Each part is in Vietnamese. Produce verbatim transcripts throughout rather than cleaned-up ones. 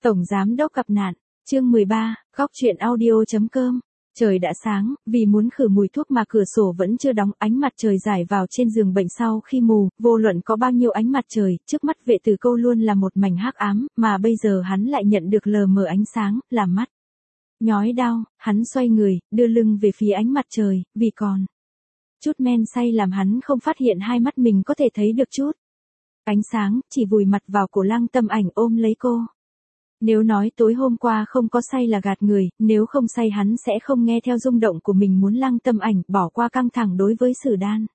Tổng Giám đốc gặp nạn, chương mười ba, góc truyện audio.com. Trời đã sáng, vì muốn khử mùi thuốc mà cửa sổ vẫn chưa đóng, ánh mặt trời rải vào trên giường bệnh sau khi mù, vô luận có bao nhiêu ánh mặt trời, trước mắt Vệ Tử Câu luôn là một mảnh hắc ám, mà bây giờ hắn lại nhận được lờ mờ ánh sáng, làm mắt nhói đau, hắn xoay người, đưa lưng về phía ánh mặt trời, vì còn chút men say làm hắn không phát hiện hai mắt mình có thể thấy được chút ánh sáng, chỉ vùi mặt vào cổ Lăng Tâm Ảnh ôm lấy cô. Nếu nói tối hôm qua không có say là gạt người, nếu không say hắn sẽ không nghe theo rung động của mình muốn Lăng Tâm Ảnh bỏ qua căng thẳng đối với Sử Đan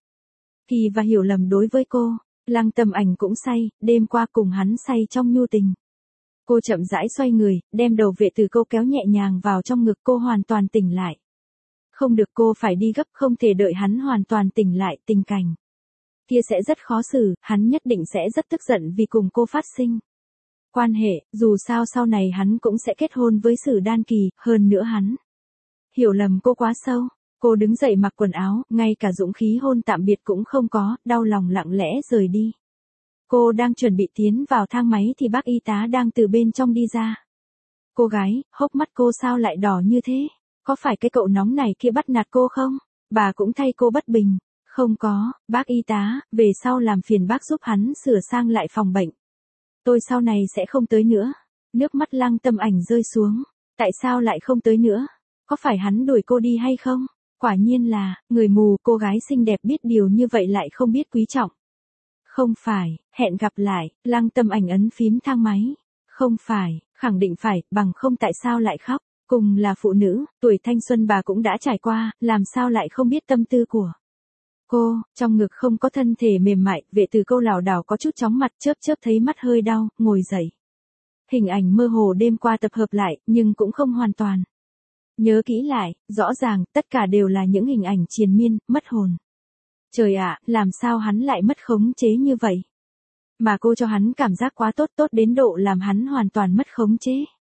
Kỳ và hiểu lầm đối với cô. Lăng Tâm Ảnh cũng say, đêm qua cùng hắn say trong nhu tình. Cô chậm rãi xoay người, đem đầu Vệ Tử Câu kéo nhẹ nhàng vào trong ngực cô, hoàn toàn tỉnh lại. Không được, cô phải đi gấp, không thể đợi hắn hoàn toàn tỉnh lại, tình cảnh kia sẽ rất khó xử, hắn nhất định sẽ rất tức giận vì cùng cô phát sinh quan hệ, dù sao sau này hắn cũng sẽ kết hôn với Sử Đan Kỳ, hơn nữa hắn hiểu lầm cô quá sâu. Cô đứng dậy mặc quần áo, ngay cả dũng khí hôn tạm biệt cũng không có, đau lòng lặng lẽ rời đi. Cô đang chuẩn bị tiến vào thang máy thì bác y tá đang từ bên trong đi ra. Cô gái, hốc mắt cô sao lại đỏ như thế? Có phải cái cậu nóng này kia bắt nạt cô không? Bà cũng thay cô bất bình. Không có, bác y tá, về sau làm phiền bác giúp hắn sửa sang lại phòng bệnh. Tôi sau này sẽ không tới nữa. Nước mắt Lăng Tâm Ảnh rơi xuống. Tại sao lại không tới nữa? Có phải hắn đuổi cô đi hay không? Quả nhiên là, người mù, cô gái xinh đẹp biết điều như vậy lại không biết quý trọng. Không phải, hẹn gặp lại, Lăng Tâm Ảnh ấn phím thang máy. Không phải, khẳng định phải, bằng không tại sao lại khóc? Cùng là phụ nữ, tuổi thanh xuân bà cũng đã trải qua, làm sao lại không biết tâm tư của cô. Trong ngực không có thân thể mềm mại, Vệ Tử Câu lảo đảo có chút chóng mặt, chớp chớp thấy mắt hơi đau, ngồi dậy. Hình ảnh mơ hồ đêm qua tập hợp lại, nhưng cũng không hoàn toàn nhớ kỹ lại, rõ ràng, tất cả đều là những hình ảnh triền miên, mất hồn. Trời ạ, làm sao hắn lại mất khống chế như vậy? Mà cô cho hắn cảm giác quá tốt, tốt đến độ làm hắn hoàn toàn mất khống chế.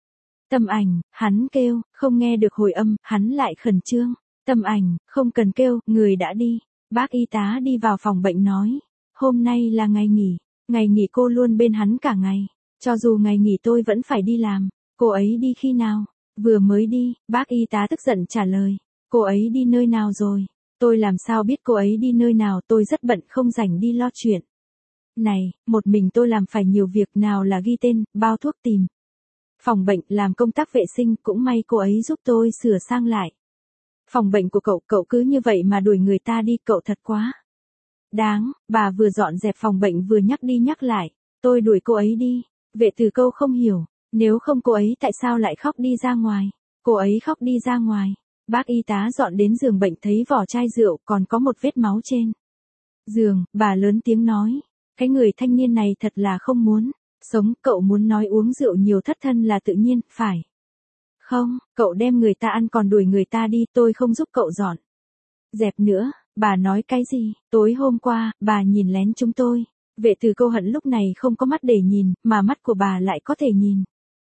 Tâm Ảnh, hắn kêu, không nghe được hồi âm, hắn lại khẩn trương. Tâm Ảnh, không cần kêu, người đã đi. Bác y tá đi vào phòng bệnh nói, hôm nay là ngày nghỉ, ngày nghỉ cô luôn bên hắn cả ngày. Cho dù ngày nghỉ tôi vẫn phải đi làm. Cô ấy đi khi nào? Vừa mới đi, bác y tá tức giận trả lời. Cô ấy đi nơi nào rồi? Tôi làm sao biết cô ấy đi nơi nào, tôi rất bận không rảnh đi lo chuyện này, một mình tôi làm phải nhiều việc, nào là ghi tên, bao thuốc, tìm phòng bệnh, làm công tác vệ sinh, cũng may cô ấy giúp tôi sửa sang lại phòng bệnh của cậu. Cậu cứ như vậy mà đuổi người ta đi, cậu thật quá đáng. Bà vừa dọn dẹp phòng bệnh vừa nhắc đi nhắc lại, tôi đuổi cô ấy đi. Vệ Tử Câu không hiểu, nếu không cô ấy tại sao lại khóc đi ra ngoài? Cô ấy khóc đi ra ngoài. Bác y tá dọn đến giường bệnh thấy vỏ chai rượu còn có một vết máu trên giường, bà lớn tiếng nói, cái người thanh niên này thật là không muốn sống, cậu muốn nói uống rượu nhiều thất thân là tự nhiên, phải không? Cậu đem người ta ăn còn đuổi người ta đi, tôi không giúp cậu dọn dẹp nữa. Bà nói cái gì? Tối hôm qua, bà nhìn lén chúng tôi. Vệ Tử Câu hận lúc này không có mắt để nhìn, mà mắt của bà lại có thể nhìn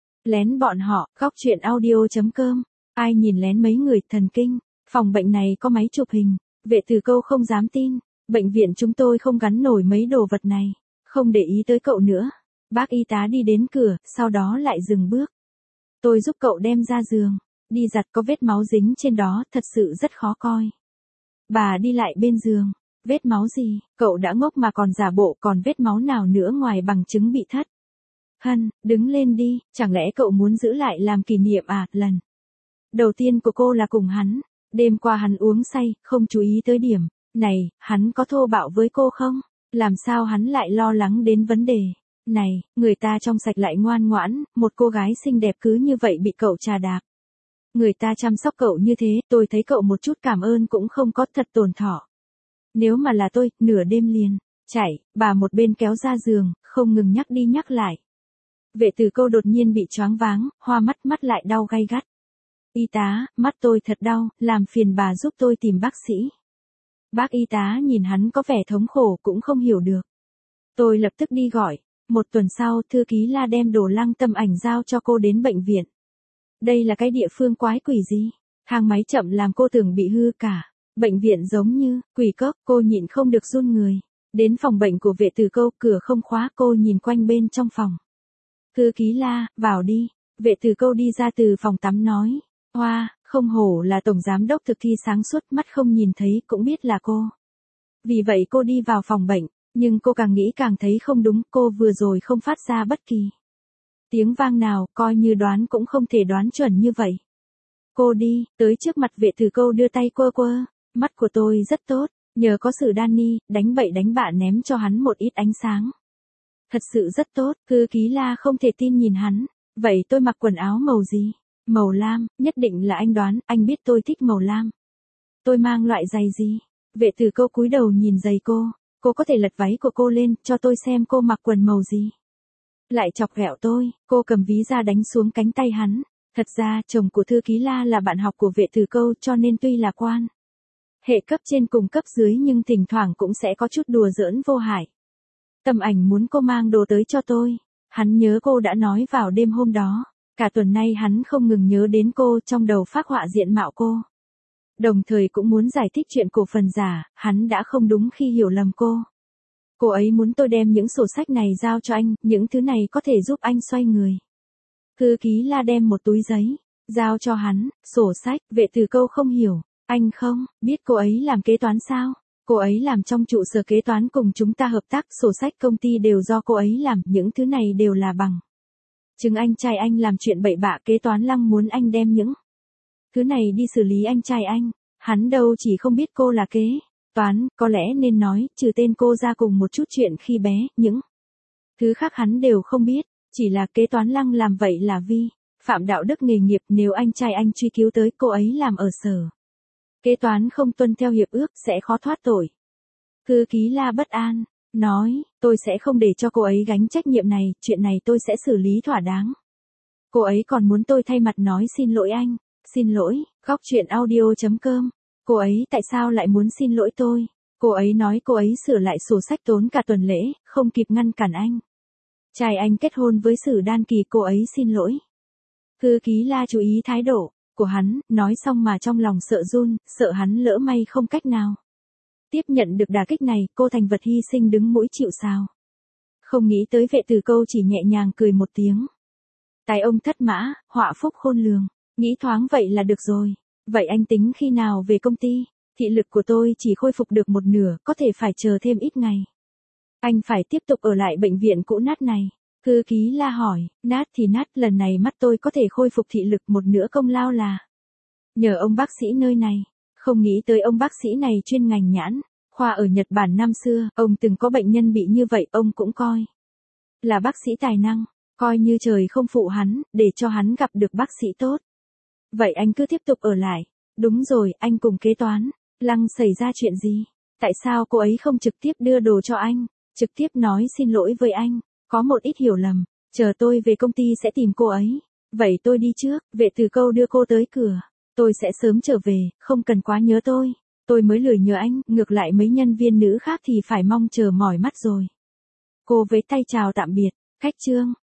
lén bọn họ. Góc truyện audio.com. Ai nhìn lén mấy người, thần kinh. Phòng bệnh này có máy chụp hình. Vệ Tử Câu không dám tin. Bệnh viện chúng tôi không gắn nổi mấy đồ vật này. Không để ý tới cậu nữa. Bác y tá đi đến cửa, sau đó lại dừng bước. Tôi giúp cậu đem ra giường. Đi giặt, có vết máu dính trên đó, thật sự rất khó coi. Bà đi lại bên giường. Vết máu gì? Cậu đã ngốc mà còn giả bộ, còn vết máu nào nữa ngoài bằng chứng bị thất thân? Đứng lên đi, chẳng lẽ cậu muốn giữ lại làm kỷ niệm à? Lần đầu tiên của cô là cùng hắn. Đêm qua hắn uống say, không chú ý tới điểm này, hắn có thô bạo với cô không? Làm sao hắn lại lo lắng đến vấn đề này? Người ta trong sạch lại ngoan ngoãn, một cô gái xinh đẹp cứ như vậy bị cậu trà đạp. Người ta chăm sóc cậu như thế, tôi thấy cậu một chút cảm ơn cũng không có, thật tổn thọ. Nếu mà là tôi, nửa đêm liền chạy. Bà một bên kéo ra giường, không ngừng nhắc đi nhắc lại. Vệ Tử Câu đột nhiên bị choáng váng, hoa mắt, mắt lại đau gay gắt. Y tá, mắt tôi thật đau, làm phiền bà giúp tôi tìm bác sĩ. Bác y tá nhìn hắn có vẻ thống khổ cũng không hiểu được. Tôi lập tức đi gọi. Một tuần sau, thư ký La đem đồ Lăng Tâm Ảnh giao cho cô đến bệnh viện. Đây là cái địa phương quái quỷ gì? Thang máy chậm làm cô tưởng bị hư cả. Bệnh viện giống như quỷ cốc, cô nhịn không được run người. Đến phòng bệnh của Vệ Tử Câu, cửa không khóa, cô nhìn quanh bên trong phòng. Thư ký La, vào đi. Vệ Từ Câu đi ra từ phòng tắm nói. Hoa, không hổ là tổng giám đốc thực thi sáng suốt, mắt không nhìn thấy cũng biết là cô. Vì vậy cô đi vào phòng bệnh, nhưng cô càng nghĩ càng thấy không đúng, cô vừa rồi không phát ra bất kỳ tiếng vang nào, coi như đoán cũng không thể đoán chuẩn như vậy. Cô đi, tới trước mặt Vệ Từ Câu đưa tay quơ quơ, mắt của tôi rất tốt, nhờ có sự Danny, đánh bậy đánh bạ ném cho hắn một ít ánh sáng. Thật sự rất tốt, thư ký La không thể tin nhìn hắn, vậy tôi mặc quần áo màu gì? Màu lam, nhất định là anh đoán, anh biết tôi thích màu lam. Tôi mang loại giày gì? Vệ Từ Câu cúi đầu nhìn giày cô, cô có thể lật váy của cô lên, cho tôi xem cô mặc quần màu gì. Lại chọc ghẹo tôi, cô cầm ví ra đánh xuống cánh tay hắn. Thật ra, chồng của thư ký La là bạn học của Vệ Từ Câu, cho nên tuy là quan hệ cấp trên cùng cấp dưới nhưng thỉnh thoảng cũng sẽ có chút đùa giỡn vô hại. Tầm Ảnh muốn cô mang đồ tới cho tôi. Hắn nhớ cô đã nói vào đêm hôm đó. Cả tuần nay hắn không ngừng nhớ đến cô, trong đầu phác họa diện mạo cô. Đồng thời cũng muốn giải thích chuyện cổ phần giả, hắn đã không đúng khi hiểu lầm cô. Cô ấy muốn tôi đem những sổ sách này giao cho anh, những thứ này có thể giúp anh xoay người. Thư ký La đem một túi giấy, giao cho hắn, sổ sách. Vệ Từ Câu không hiểu, anh không biết cô ấy làm kế toán sao? Cô ấy làm trong trụ sở kế toán cùng chúng ta hợp tác, sổ sách công ty đều do cô ấy làm, những thứ này đều là bằng chứng anh trai anh làm chuyện bậy bạ, kế toán Lăng muốn anh đem những thứ này đi xử lý anh trai anh. Hắn đâu chỉ không biết cô là kế toán, có lẽ nên nói, trừ tên cô ra cùng một chút chuyện khi bé, những thứ khác hắn đều không biết, chỉ là kế toán Lăng làm vậy là vi phạm đạo đức nghề nghiệp, nếu anh trai anh truy cứu tới cô ấy làm ở sở kế toán không tuân theo hiệp ước sẽ khó thoát tội. Thư ký La bất an, nói, tôi sẽ không để cho cô ấy gánh trách nhiệm này, chuyện này tôi sẽ xử lý thỏa đáng. Cô ấy còn muốn tôi thay mặt nói xin lỗi anh. Xin lỗi, góc truyện audio chấm com. Cô ấy tại sao lại muốn xin lỗi tôi? Cô ấy nói cô ấy sửa lại sổ sách tốn cả tuần lễ, không kịp ngăn cản anh. Trai anh kết hôn với Sử Đan Kỳ, cô ấy xin lỗi. Thư ký La chú ý thái độ của hắn, nói xong mà trong lòng sợ run, sợ hắn lỡ may không cách nào tiếp nhận được đả kích này, cô thành vật hy sinh đứng mũi chịu sào. Không nghĩ tới Vệ Từ Câu chỉ nhẹ nhàng cười một tiếng. Tài ông thất mã, họa phúc khôn lường, nghĩ thoáng vậy là được rồi. Vậy anh tính khi nào về công ty? Thị lực của tôi chỉ khôi phục được một nửa, có thể phải chờ thêm ít ngày. Anh phải tiếp tục ở lại bệnh viện cũ nát này. Thư ký La hỏi, nát thì nát, lần này mắt tôi có thể khôi phục thị lực, một nửa công lao là nhờ ông bác sĩ nơi này. Không nghĩ tới ông bác sĩ này chuyên ngành nhãn khoa ở Nhật Bản năm xưa, ông từng có bệnh nhân bị như vậy, ông cũng coi là bác sĩ tài năng, coi như trời không phụ hắn, để cho hắn gặp được bác sĩ tốt. Vậy anh cứ tiếp tục ở lại. Đúng rồi, anh cùng kế toán Lăng xảy ra chuyện gì? Tại sao cô ấy không trực tiếp đưa đồ cho anh, trực tiếp nói xin lỗi với anh? Có một ít hiểu lầm, chờ tôi về công ty sẽ tìm cô ấy. Vậy tôi đi trước. Vệ Từ Câu đưa cô tới cửa. Tôi sẽ sớm trở về, không cần quá nhớ tôi. Tôi mới lười nhớ anh, ngược lại mấy nhân viên nữ khác thì phải mong chờ mỏi mắt rồi. Cô với tay chào tạm biệt, khách trương.